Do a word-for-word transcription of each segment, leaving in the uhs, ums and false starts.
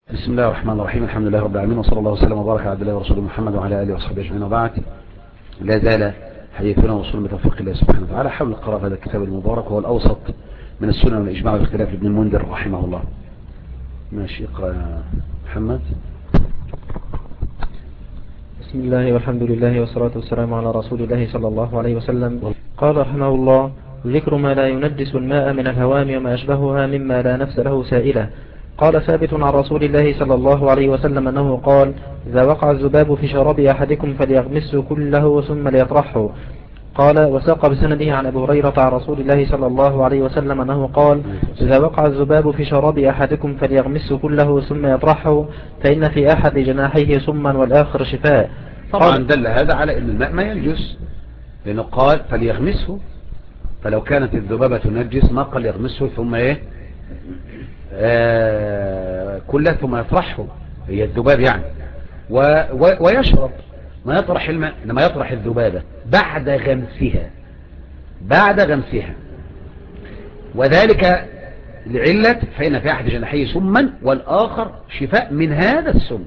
بسم الله الرحمن الرحيم. الحمد لله رب العالمين، وصلى الله وسلم وبارك على عبد الله ورسوله محمد وعلى اله وصحبه اجمعين، وبعد. لا زال حديثنا وصول بتوفيق الله سبحانه وتعالى حول قراءة هذا الكتاب المبارك، وهو الاوسط من السنن والاجماع والاختلاف لابن المنذر رحمه الله. ماشي، اقرا يا محمد. بسم الله والحمد لله والصلاة والسلام على رسول الله صلى الله عليه وسلم. قال رحمه الله: ذكر ما لا ينجس الماء من الهوام وما أشبهها مما لا نفس له سائلة. قال ثابت عن رسول الله صلى الله عليه وسلم أنه قال: إذا وقع الذباب في شراب أحدكم فليغمسه كله ثم ليطرحه. قال وساق بسنده عن أبي هريرة عن رسول الله صلى الله عليه وسلم أنه قال: إذا وقع الذباب في شراب أحدكم فليغمسه كله ثم يطرحه، فإن في أحد جناحيه سما والآخر شفاء. طبعا دل هذا على أن الماء ما ينجس، لأنه قال فليغمسه، فلو كانت الذبابة تنجس ما قال يغمسه ثم ايه آه كله ثم يطرحه، هي الذباب يعني و و ويشرب ما يطرح الماء، لما يطرح الذبابة بعد غمسها بعد غمسها وذلك لعلة فإن في أحد جناحيه سما والآخر شفاء من هذا السم،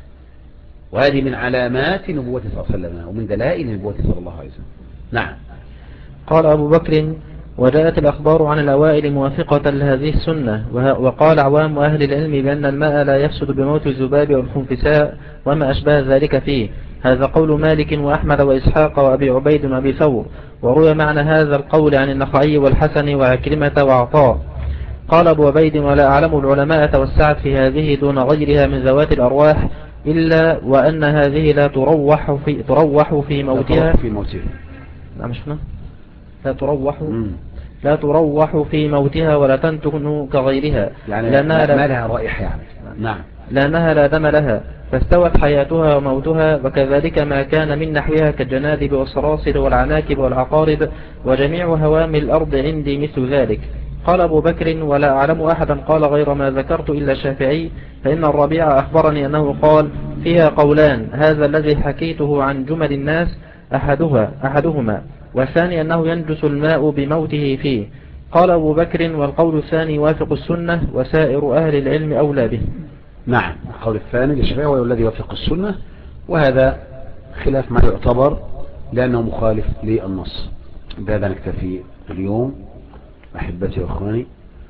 وهذه من علامات نبوة صلى الله عليه وسلم ومن دلائل نبوة صلى الله عليه وسلم. نعم. قال أبو بكر: وجاءت الأخبار عن الأوائل موافقة لهذه السنة، وقال عوام أهل العلم بأن الماء لا يفسد بموت الذباب والخنفساء وما أشبه ذلك فيه. هذا قول مالك وأحمد وإسحاق وأبي عبيد وأبي ثور، وروي معنى هذا القول عن النخعي والحسن وعكرمة وعطاء. قال أبو عبيد: ولا أعلم العلماء توسعت في هذه دون غيرها من ذوات الأرواح، إلا وأن هذه لا تروح في, تروح في موتها في موتها نعم شفنا لا تروح لا تروح في موتها ولا تنتن كغيرها، يعني لأنها ما لها رائحة يعني. نعم. لأنها لا دم لها، فاستوت حياتها وموتها، وكذلك ما كان من نحوها كالجنادب والصراصر والعناكب والعقارب وجميع هوام الأرض عندي مثل ذلك. قال أبو بكر: ولا أعلم أحدا قال غير ما ذكرت إلا الشافعي، فإن الربيع أخبرني أنه قال: فيها قولان، هذا الذي حكيته عن جمل الناس أحدها أحدهما، والثاني أنه ينجس الماء بموته فيه. قال أبو بكر: والقول الثاني يوافق السنة وسائر أهل العلم أولى به. نعم، القول الثاني للشافعي وهو الذي يوافق السنة، وهذا خلاف ما يعتبر لأنه مخالف للنص. بهذا نكتفي اليوم أحبتي وأخواني.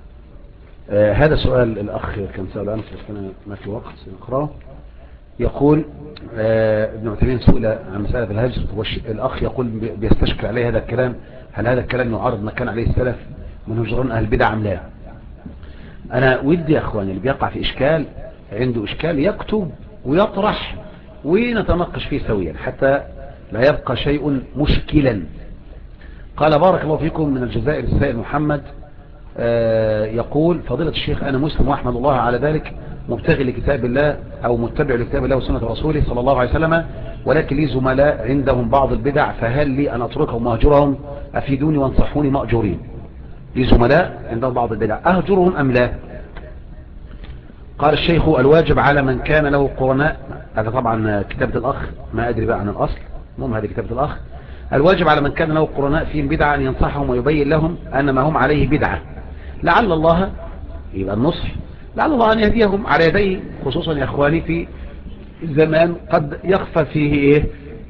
آه هذا سؤال الأخ كان سأل أمس بس أنا ما في وقت نقرأه. يقول آه ابن عثيمين سئل عن مسألة الهجر، والأخ يقول بيستشكل عليه هذا الكلام، هل هذا الكلام يعارض ما كان عليه السلف من هجران أهل البدع أم لا؟ أنا ودي يا أخواني اللي بيقع في إشكال عنده إشكال يكتب ويطرح ونتناقش فيه سويا حتى لا يبقى شيء مشكلا. قال بارك الله فيكم من الجزائر السائل محمد آه يقول: فضيلة الشيخ، أنا مسلم وأحمد الله على ذلك، مبتغي لكتاب الله أو متبع لكتاب الله وسنة رسوله صلى الله عليه وسلم، ولكن لي زملاء عندهم بعض البدع، فهل لي أن أتركهم وأهجرهم؟ أفيدوني وانصحوني مأجورين. لي زملاء عندهم بعض البدع، أهجرهم أم لا؟ قال الشيخ: الواجب على من كان له قرناء، هذا طبعا كتابة الأخ، ما أدري بقى عن الأصل، المهم هذه كتابة الأخ. الواجب على من كان له قرناء فيهم بدعة أن ينصحهم ويبين لهم أن ما هم عليه بدعة، لعل الله، يبقى النصح، لعل الله أن يهديهم على يديه، خصوصا يا أخواني في زمان قد يخفى فيه إيه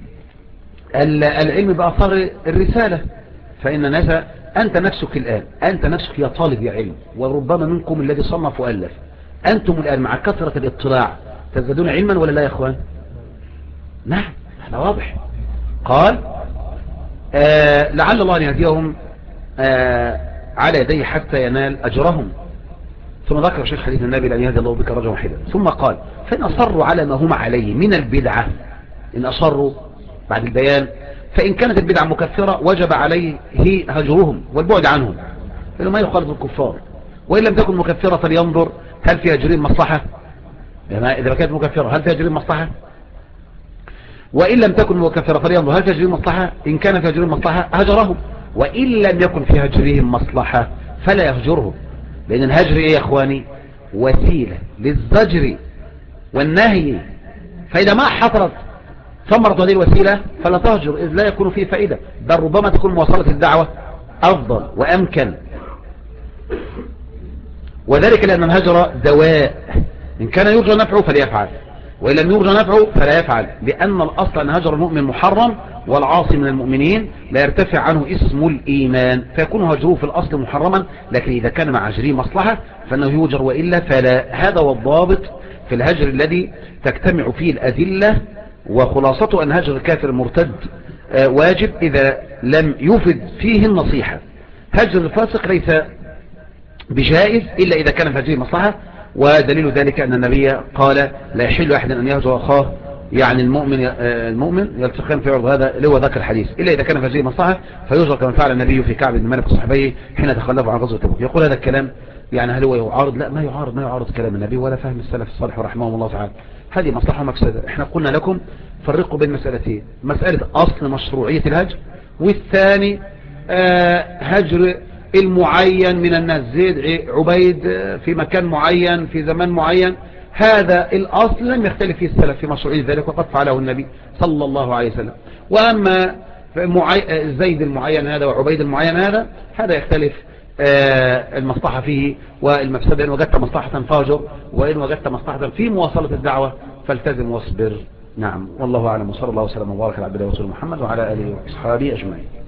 العلم بأثار الرسالة. فإن الناس، أنت نفسك الآن، أنت نفسك يا طالب يا علم، وربما منكم الذي صنف وألف، أنتم الآن مع كثرة الاطلاع تزدادون علما ولا لا يا أخوان؟ نعم، هذا واضح. قال آه لعل الله أن يهديهم آه على يديه حتى ينال أجرهم. ثم ذكر شيخ حديث النبي لأن يهدي الله بك رجلا واحدا، ثم قال: فإن أصروا على ما هم عليه من البدعة، إن أصروا بعد البيان، فإن كانت البدعة مكفرة وجب عليه هجرهم والبعد عنهم، لأنه ما يخالف الكفار. وإن لم تكن مكفرة فلينظر هل فيها هجرهم مصلحة، إذا كانت مكفرة هل فيها هجرهم مصلحة، وإن لم تكن مكفرة فلينظر هل فيها هجرهم مصلحة. إن كان فيها هجرهم مصلحة هجرهم، وإن لم يكن فيها هجرهم مصلحة فلا يهجرهم، لأن الهجر إيه يا أخواني؟ وسيلة للزجر والنهي، فإذا ما حصلت ثمرة هذه الوسيلة فلا تهجر، إذ لا يكون فيه فائدة، بل ربما تكون مواصلة الدعوة أفضل وأمكن، وذلك لأن الهجر دواء إن كان يرجى نفعه فليفعل، وإن لم يرجى نفعه فلا يفعل، لأن الأصل أن هجر المؤمن محرم، والعاصي من المؤمنين لا يرتفع عنه اسم الإيمان، فيكون هجره في الأصل محرما، لكن إذا كان مع هجره مصلحة فإنه يهجر، وإلا فلا. هذا هو الضابط في الهجر الذي تجتمع فيه الأدلة، وخلاصته أن هجر الكافر المرتد واجب إذا لم يفد فيه النصيحة. هجر الفاسق ليس بجائز إلا إذا كان في هجره مصلحة، ودليل ذلك أن النبي قال لا يحل أحد أن يهجر أخاه، يعني المؤمن المؤمن يلتقيان في عرض، هذا اللي هو ذاك الحديث، إلا إذا كان في هجره مصلحة فيهجر، كما فعل النبي في كعب بن مالك وصحبه حين تخلفوا عن غزوة تبوك. يقول هذا الكلام يعني هل هو يعارض؟ لا، ما يعارض، ما يعارض كلام النبي ولا فهم السلف الصالح رحمهم الله تعالى. هذه مصلحة ومفسدة. احنا قلنا لكم فرقوا بين مسألتين: مسألة أصل مشروعية الهجر، والثاني آه هجر المعين من الناس، زيد عبيد في مكان معين في زمان معين، هذا الأصل لم يختلف فيه السلف في مشروعية ذلك، وقد فعله النبي صلى الله عليه وسلم. وأما زيد المعين هذا وعبيد المعين هذا، هذا يختلف المصلحة فيه والمفسدة. إن وجدت مصلحة فاجر، وإن وجدت مصلحة في مواصلة الدعوة فالتزم واصبر. نعم، والله أعلم، وصلى الله وسلم وبارك على عبده ورسوله محمد وعلى آله وأصحابه أجمعين.